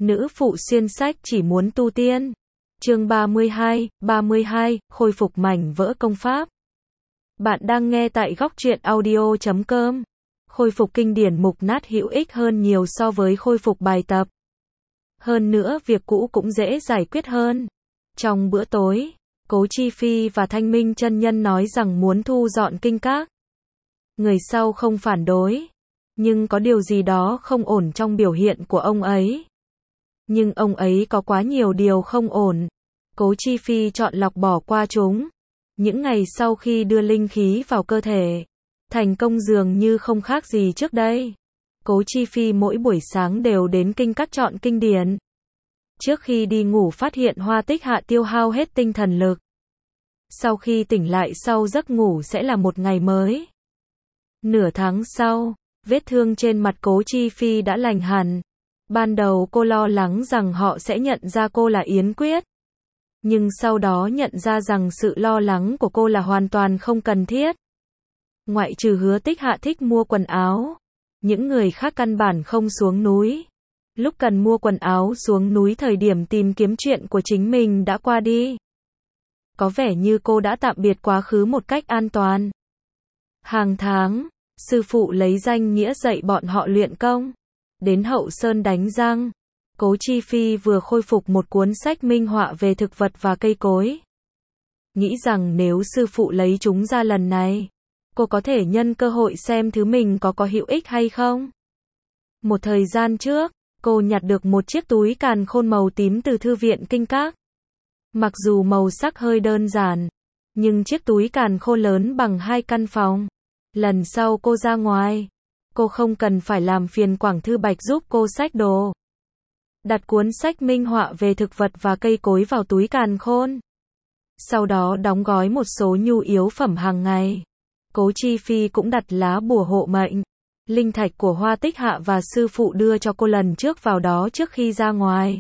Nữ phụ xuyên sách chỉ muốn tu tiên. Chương 32, khôi phục mảnh vỡ công pháp. Bạn đang nghe tại góc truyện audio.com. Khôi phục kinh điển mục nát hữu ích hơn nhiều so với khôi phục bài tập. Hơn nữa việc cũ cũng dễ giải quyết hơn. Trong bữa tối, Cố Chi Phi và Thanh Minh chân nhân nói rằng muốn thu dọn kinh các. Người sau không phản đối, nhưng có điều gì đó không ổn trong biểu hiện của ông ấy. Nhưng ông ấy có quá nhiều điều không ổn. Cố Chi Phi chọn lọc bỏ qua chúng. Những ngày sau khi đưa linh khí vào cơ thể, thành công dường như không khác gì trước đây. Cố Chi Phi mỗi buổi sáng đều đến kinh các chọn kinh điển. Trước khi đi ngủ phát hiện Hoa Tích Hạ tiêu hao hết tinh thần lực. Sau khi tỉnh lại sau giấc ngủ sẽ là một ngày mới. Nửa tháng sau, vết thương trên mặt Cố Chi Phi đã lành hẳn. Ban đầu cô lo lắng rằng họ sẽ nhận ra cô là Yến Quyết. Nhưng sau đó nhận ra rằng sự lo lắng của cô là hoàn toàn không cần thiết. Ngoại trừ Hứa Tích Hạ thích mua quần áo, những người khác căn bản không xuống núi. Lúc cần mua quần áo xuống núi thời điểm tìm kiếm chuyện của chính mình đã qua đi. Có vẻ như cô đã tạm biệt quá khứ một cách an toàn. Hàng tháng, sư phụ lấy danh nghĩa dạy bọn họ luyện công. Đến Hậu Sơn đánh răng, Cố Chi Phi vừa khôi phục một cuốn sách minh họa về thực vật và cây cối. Nghĩ rằng nếu sư phụ lấy chúng ra lần này, cô có thể nhân cơ hội xem thứ mình có hữu ích hay không. Một thời gian trước, cô nhặt được một chiếc túi càn khôn màu tím từ thư viện kinh các. Mặc dù màu sắc hơi đơn giản, nhưng chiếc túi càn khôn lớn bằng 2 căn phòng. Lần sau cô ra ngoài, cô không cần phải làm phiền Quảng Thư Bạch giúp cô xách đồ. Đặt cuốn sách minh họa về thực vật và cây cối vào túi càn khôn. Sau đó đóng gói một số nhu yếu phẩm hàng ngày. Cố Chi Phi cũng đặt lá bùa hộ mệnh, linh thạch của Hoa Tích Hạ và sư phụ đưa cho cô lần trước vào đó trước khi ra ngoài.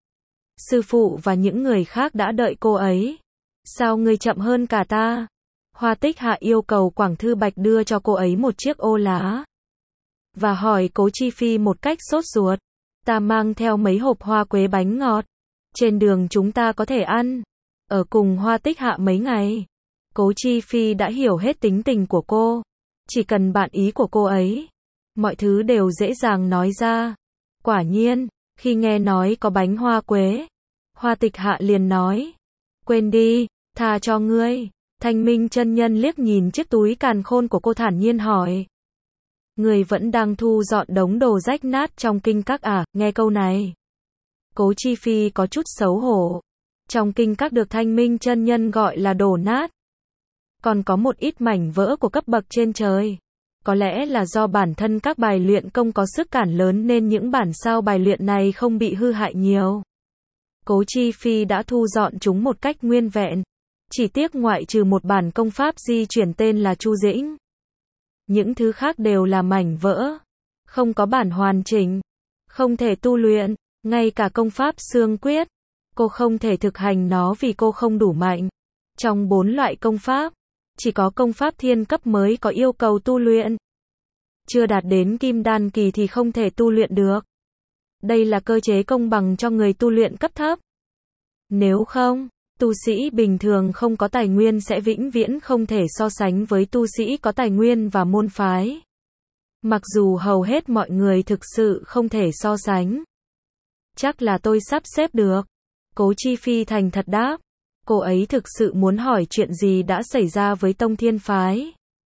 Sư phụ và những người khác đã đợi cô ấy. Sao ngươi chậm hơn cả ta? Hoa Tích Hạ yêu cầu Quảng Thư Bạch đưa cho cô ấy một chiếc ô lá. Và hỏi Cố Chi Phi một cách sốt ruột. Ta mang theo mấy hộp hoa quế bánh ngọt. Trên đường chúng ta có thể ăn. Ở cùng Hoa Tích Hạ mấy ngày. Cố Chi Phi đã hiểu hết tính tình của cô. Chỉ cần bạn ý của cô ấy, mọi thứ đều dễ dàng nói ra. Quả nhiên, khi nghe nói có bánh hoa quế, Hoa Tích Hạ liền nói. Quên đi, tha cho ngươi. Thanh Minh chân nhân liếc nhìn chiếc túi càn khôn của cô thản nhiên hỏi. Người vẫn đang thu dọn đống đồ rách nát trong kinh các à? Nghe câu này, Cố Chi Phi có chút xấu hổ. Trong kinh các được Thanh Minh chân nhân gọi là đổ nát. Còn có một ít mảnh vỡ của cấp bậc trên trời. Có lẽ là do bản thân các bài luyện công có sức cản lớn nên những bản sao bài luyện này không bị hư hại nhiều. Cố Chi Phi đã thu dọn chúng một cách nguyên vẹn. Chỉ tiếc ngoại trừ một bản công pháp di chuyển tên là Chu Dĩnh. Những thứ khác đều là mảnh vỡ. Không có bản hoàn chỉnh. Không thể tu luyện. Ngay cả công pháp xương quyết, cô không thể thực hành nó vì cô không đủ mạnh. Trong 4 loại công pháp, chỉ có công pháp thiên cấp mới có yêu cầu tu luyện. Chưa đạt đến kim đan kỳ thì không thể tu luyện được. Đây là cơ chế công bằng cho người tu luyện cấp thấp. Nếu không, tu sĩ bình thường không có tài nguyên sẽ vĩnh viễn không thể so sánh với tu sĩ có tài nguyên và môn phái. Mặc dù hầu hết mọi người thực sự không thể so sánh. Chắc là tôi sắp xếp được. Cố Chi Phi thành thật đáp. Cô ấy thực sự muốn hỏi chuyện gì đã xảy ra với Tông Thiên Phái.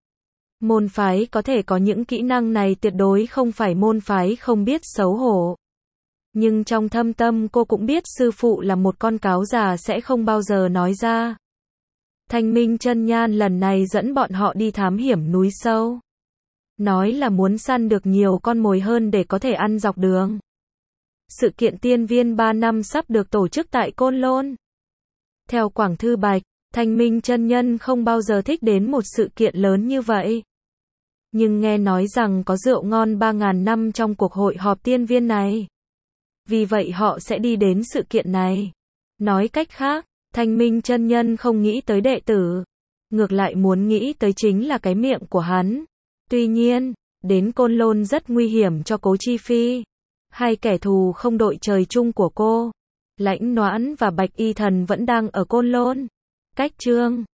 Môn phái có thể có những kỹ năng này tuyệt đối không phải môn phái không biết xấu hổ. Nhưng trong thâm tâm cô cũng biết sư phụ là một con cáo già sẽ không bao giờ nói ra. Thanh Minh chân nhân lần này dẫn bọn họ đi thám hiểm núi sâu. Nói là muốn săn được nhiều con mồi hơn để có thể ăn dọc đường. Sự kiện tiên viên 3 năm sắp được tổ chức tại Côn Lôn. Theo Quảng Thư Bạch, Thanh Minh chân nhân không bao giờ thích đến một sự kiện lớn như vậy. Nhưng nghe nói rằng có rượu ngon 3.000 năm trong cuộc hội họp tiên viên này. Vì vậy họ sẽ đi đến sự kiện này. Nói cách khác, Thanh Minh chân nhân không nghĩ tới đệ tử. Ngược lại muốn nghĩ tới chính là cái miệng của hắn. Tuy nhiên, đến Côn Lôn rất nguy hiểm cho Cố Chi Phi. Hai kẻ thù không đội trời chung của cô, Lãnh Noãn và Bạch Y Thần vẫn đang ở Côn Lôn. Cách chương